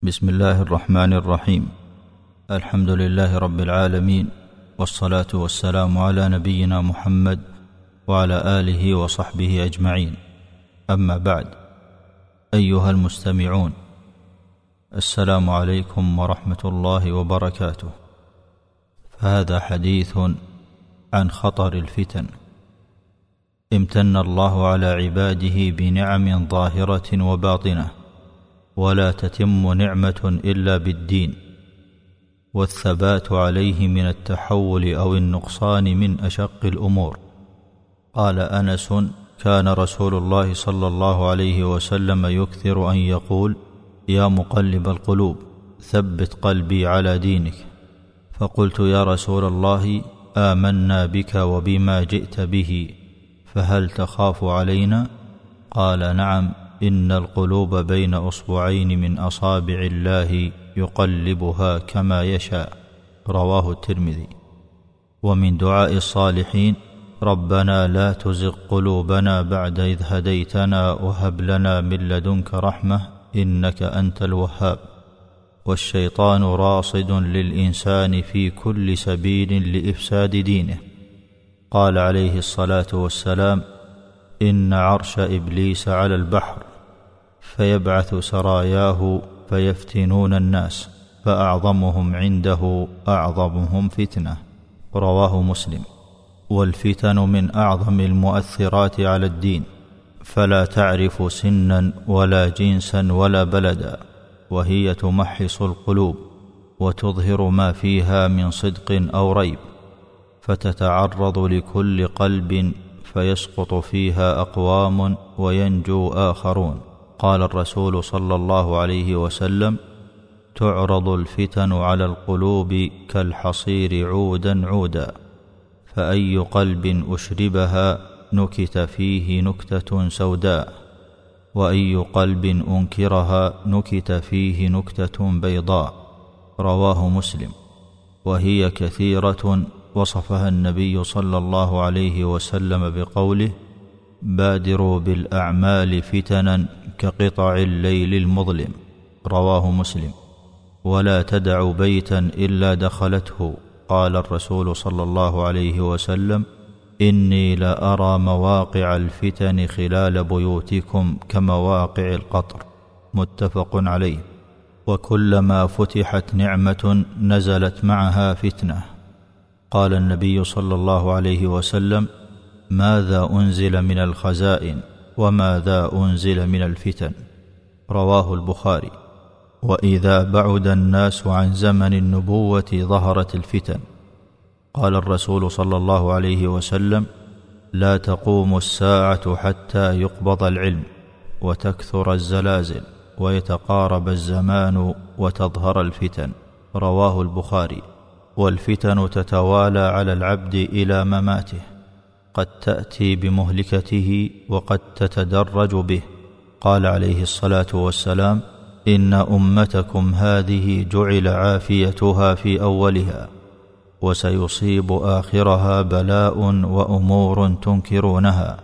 بسم الله الرحمن الرحيم. الحمد لله رب العالمين، والصلاة والسلام على نبينا محمد وعلى آله وصحبه أجمعين. أما بعد، أيها المستمعون، السلام عليكم ورحمة الله وبركاته. فهذا حديث عن خطر الفتن. امتن الله على عباده بنعم ظاهرة وباطنة، ولا تتم نعمة إلا بالدين، والثبات عليه من التحول أو النقصان من أشق الأمور. قال أنس: كان رسول الله صلى الله عليه وسلم يكثر أن يقول: يا مقلب القلوب ثبت قلبي على دينك. فقلت: يا رسول الله، آمنا بك وبما جئت به، فهل تخاف علينا؟ قال: نعم، إن القلوب بين أصبعين من أصابع الله يقلبها كما يشاء. رواه الترمذي. ومن دعاء الصالحين: ربنا لا تزغ قلوبنا بعد إذ هديتنا وهب لنا من لدنك رحمة إنك أنت الوهاب. والشيطان راصد للإنسان في كل سبيل لإفساد دينه. قال عليه الصلاة والسلام: إن عرش إبليس على البحر، فيبعث سراياه فيفتنون الناس، فأعظمهم عنده أعظمهم فتنة. رواه مسلم. والفتن من أعظم المؤثرات على الدين، فلا تعرف سنا ولا جنسا ولا بلدا، وهي تمحص القلوب وتظهر ما فيها من صدق أو ريب، فتتعرض لكل قلب فيسقط فيها أقوام وينجو آخرون. قال الرسول صلى الله عليه وسلم: تعرض الفتن على القلوب كالحصير عودا عودا، فأي قلب أشربها نكت فيه نكتة سوداء، وأي قلب أنكرها نكت فيه نكتة بيضاء. رواه مسلم. وهي كثيرة، وصفها النبي صلى الله عليه وسلم بقوله: بادروا بالأعمال فتنا كقطع الليل المظلم. رواه مسلم. ولا تدع بيتا إلا دخلته. قال الرسول صلى الله عليه وسلم: إني لأرى مواقع الفتن خلال بيوتكم كمواقع القطر. متفق عليه. وكلما فتحت نعمة نزلت معها فتنة. قال النبي صلى الله عليه وسلم: ماذا أنزل من الخزائن وماذا أنزل من الفتن. رواه البخاري. وإذا بعد الناس عن زمن النبوة ظهرت الفتن. قال الرسول صلى الله عليه وسلم: لا تقوم الساعة حتى يقبض العلم، وتكثر الزلازل، ويتقارب الزمان، وتظهر الفتن. رواه البخاري. والفتن تتوالى على العبد إلى مماته، قد تأتي بمهلكته وقد تتدرج به. قال عليه الصلاة والسلام: إن أمتكم هذه جعل عافيتها في أولها، وسيصيب آخرها بلاء وأمور تنكرونها،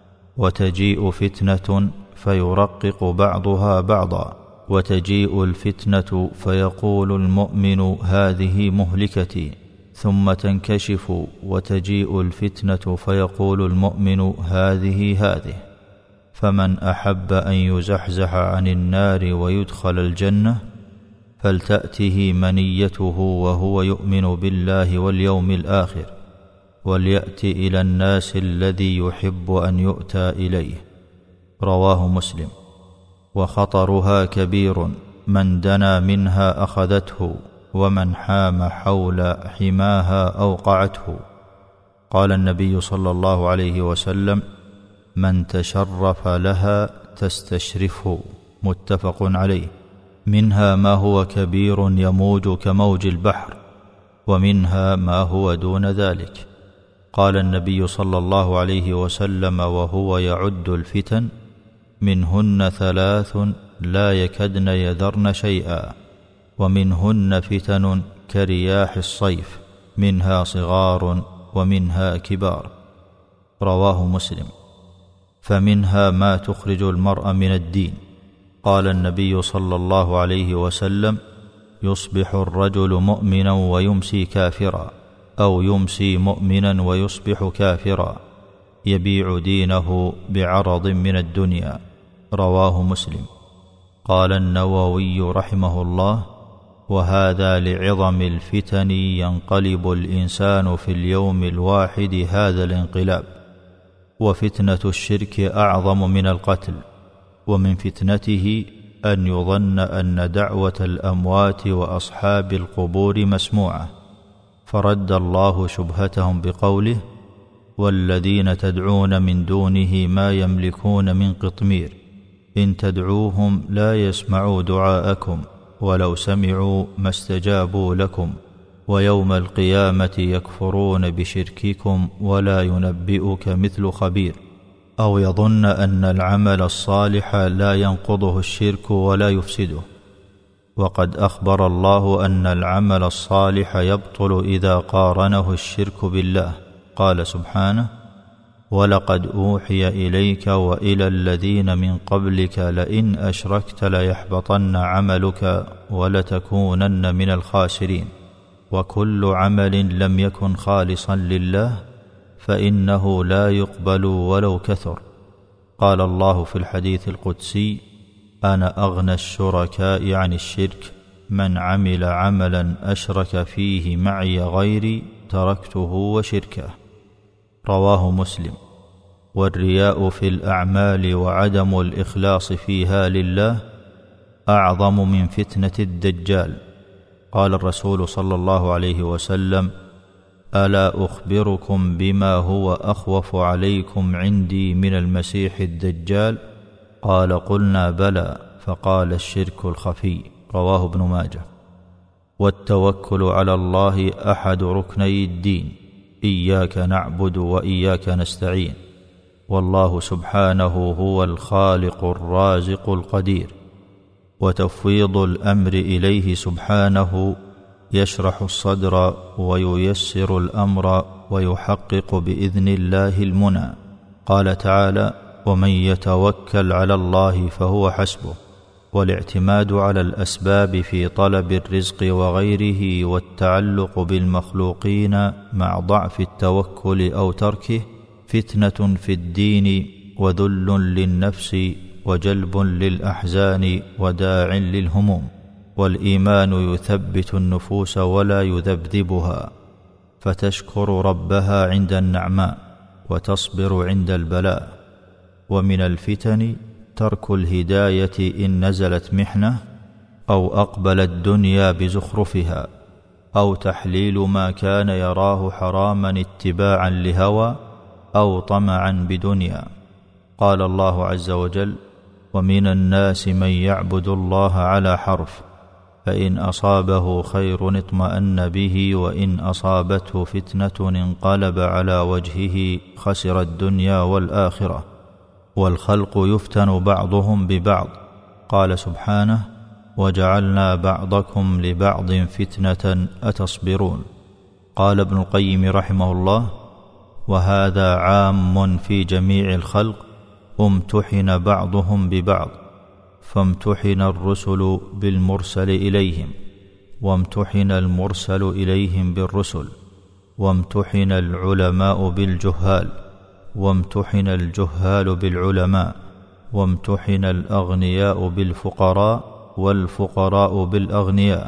وتجيء فتنة فيرقق بعضها بعضا، وتجيء الفتنة فيقول المؤمن هذه مهلكتي، ثم تنكشف وتجيء الفتنة فيقول المؤمن هذه. فمن أحب أن يزحزح عن النار ويدخل الجنة فلتأته منيته وهو يؤمن بالله واليوم الآخر، وليأت إلى الناس الذي يحب أن يؤتى إليه. رواه مسلم. وخطرها كبير، من دنا منها أخذته، ومن حام حول حماها أوقعته. قال النبي صلى الله عليه وسلم: من تشرف لها تستشرفه. متفق عليه. منها ما هو كبير يموج كموج البحر، ومنها ما هو دون ذلك. قال النبي صلى الله عليه وسلم وهو يعد الفتن: منهن 3 لا يكدن يذرن شيئا، ومنهن فتن كرياح الصيف، منها صغار ومنها كبار. رواه مسلم. فمنها ما تخرج المرء من الدين، قال النبي صلى الله عليه وسلم: يصبح الرجل مؤمنا ويمسي كافرا، أو يمسي مؤمنا ويصبح كافرا، يبيع دينه بعرض من الدنيا. رواه مسلم. قال النووي رحمه الله: وهذا لعظم الفتن ينقلب الإنسان في اليوم الواحد هذا الانقلاب. وفتنة الشرك أعظم من القتل، ومن فتنته أن يظن أن دعوة الأموات وأصحاب القبور مسموعة، فرد الله شبهتهم بقوله: والذين تدعون من دونه ما يملكون من قطمير إن تدعوهم لا يسمعوا دعاءكم ولو سمعوا ما استجابوا لكم ويوم القيامة يكفرون بشرككم ولا ينبئك مثل خبير. أو يظن أن العمل الصالح لا ينقضه الشرك ولا يفسده، وقد أخبر الله أن العمل الصالح يبطل إذا قارنه الشرك بالله. قال سبحانه: ولقد أوحي إليك وإلى الذين من قبلك لئن أشركت ليحبطن عملك ولتكونن من الخاسرين. وكل عمل لم يكن خالصا لله فإنه لا يقبل ولو كثر. قال الله في الحديث القدسي: أنا أغنى الشركاء عن الشرك، من عمل عملا أشرك فيه معي غيري تركته وشركه. رواه مسلم. والرياء في الأعمال وعدم الإخلاص فيها لله أعظم من فتنة الدجال. قال الرسول صلى الله عليه وسلم: ألا أخبركم بما هو أخوف عليكم عندي من المسيح الدجال؟ قال: قلنا بلى. فقال: الشرك الخفي. رواه ابن ماجه. والتوكل على الله أحد ركني الدين، إياك نعبد وإياك نستعين، والله سبحانه هو الخالق الرازق القدير. وتفويض الأمر إليه سبحانه يشرح الصدر وييسر الأمر ويحقق بإذن الله المنى. قال تعالى: ومن يتوكل على الله فهو حسبه. والاعتماد على الأسباب في طلب الرزق وغيره والتعلق بالمخلوقين مع ضعف التوكل أو تركه فتنة في الدين وذل للنفس وجلب للأحزان وداع للهموم. والإيمان يثبت النفوس ولا يذبذبها، فتشكر ربها عند النعماء وتصبر عند البلاء. ومن الفتن ترك الهداية إن نزلت محنة، أو أقبل الدنيا بزخرفها، أو تحليل ما كان يراه حراما اتباعا لهوى أو طمعا بدنيا. قال الله عز وجل: ومن الناس من يعبد الله على حرف، فإن أصابه خير اطمأن به وإن أصابته فتنة انقلب على وجهه خسر الدنيا والآخرة. والخلق يفتن بعضهم ببعض. قال سبحانه: وجعلنا بعضكم لبعض فتنة أتصبرون. قال ابن القيم رحمه الله: وهذا عام في جميع الخلق، امتحن بعضهم ببعض، فامتحن الرسل بالمرسل إليهم، وامتحن المرسل إليهم بالرسل، وامتحن العلماء بالجهال، وامتحن الجهال بالعلماء، وامتحن الأغنياء بالفقراء والفقراء بالأغنياء،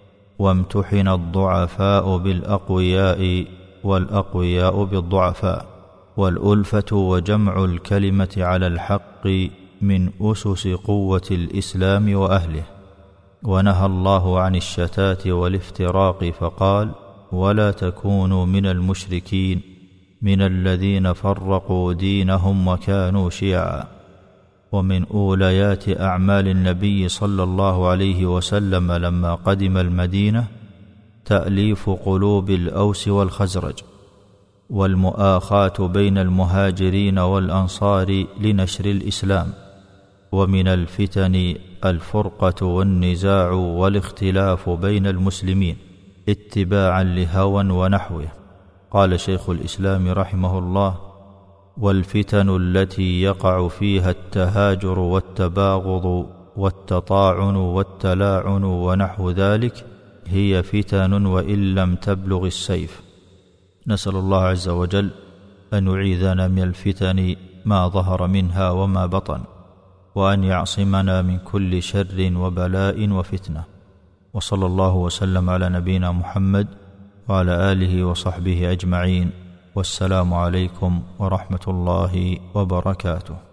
وامتحن الضعفاء بالأقوياء والأقوياء بالضعفاء. والألفة وجمع الكلمة على الحق من أسس قوة الإسلام وأهله. ونهى الله عن الشتات والافتراق فقال: ولا تكونوا من المشركين من الذين فرقوا دينهم وكانوا شيعا. ومن أوليات أعمال النبي صلى الله عليه وسلم لما قدم المدينة تأليف قلوب الأوس والخزرج، والمؤاخاة بين المهاجرين والأنصار لنشر الإسلام. ومن الفتن الفرقة والنزاع والاختلاف بين المسلمين اتباعا لهوى ونحوه. قال شيخ الإسلام رحمه الله: والفتن التي يقع فيها التهاجر والتباغض والتطاعن والتلاعن ونحو ذلك هي فتن وإن لم تبلغ السيف. نسأل الله عز وجل أن يعيذنا من الفتن ما ظهر منها وما بطن، وأن يعصمنا من كل شر وبلاء وفتنة. وصلى الله وسلم على نبينا محمد وعلى آله وصحبه أجمعين، والسلام عليكم ورحمة الله وبركاته.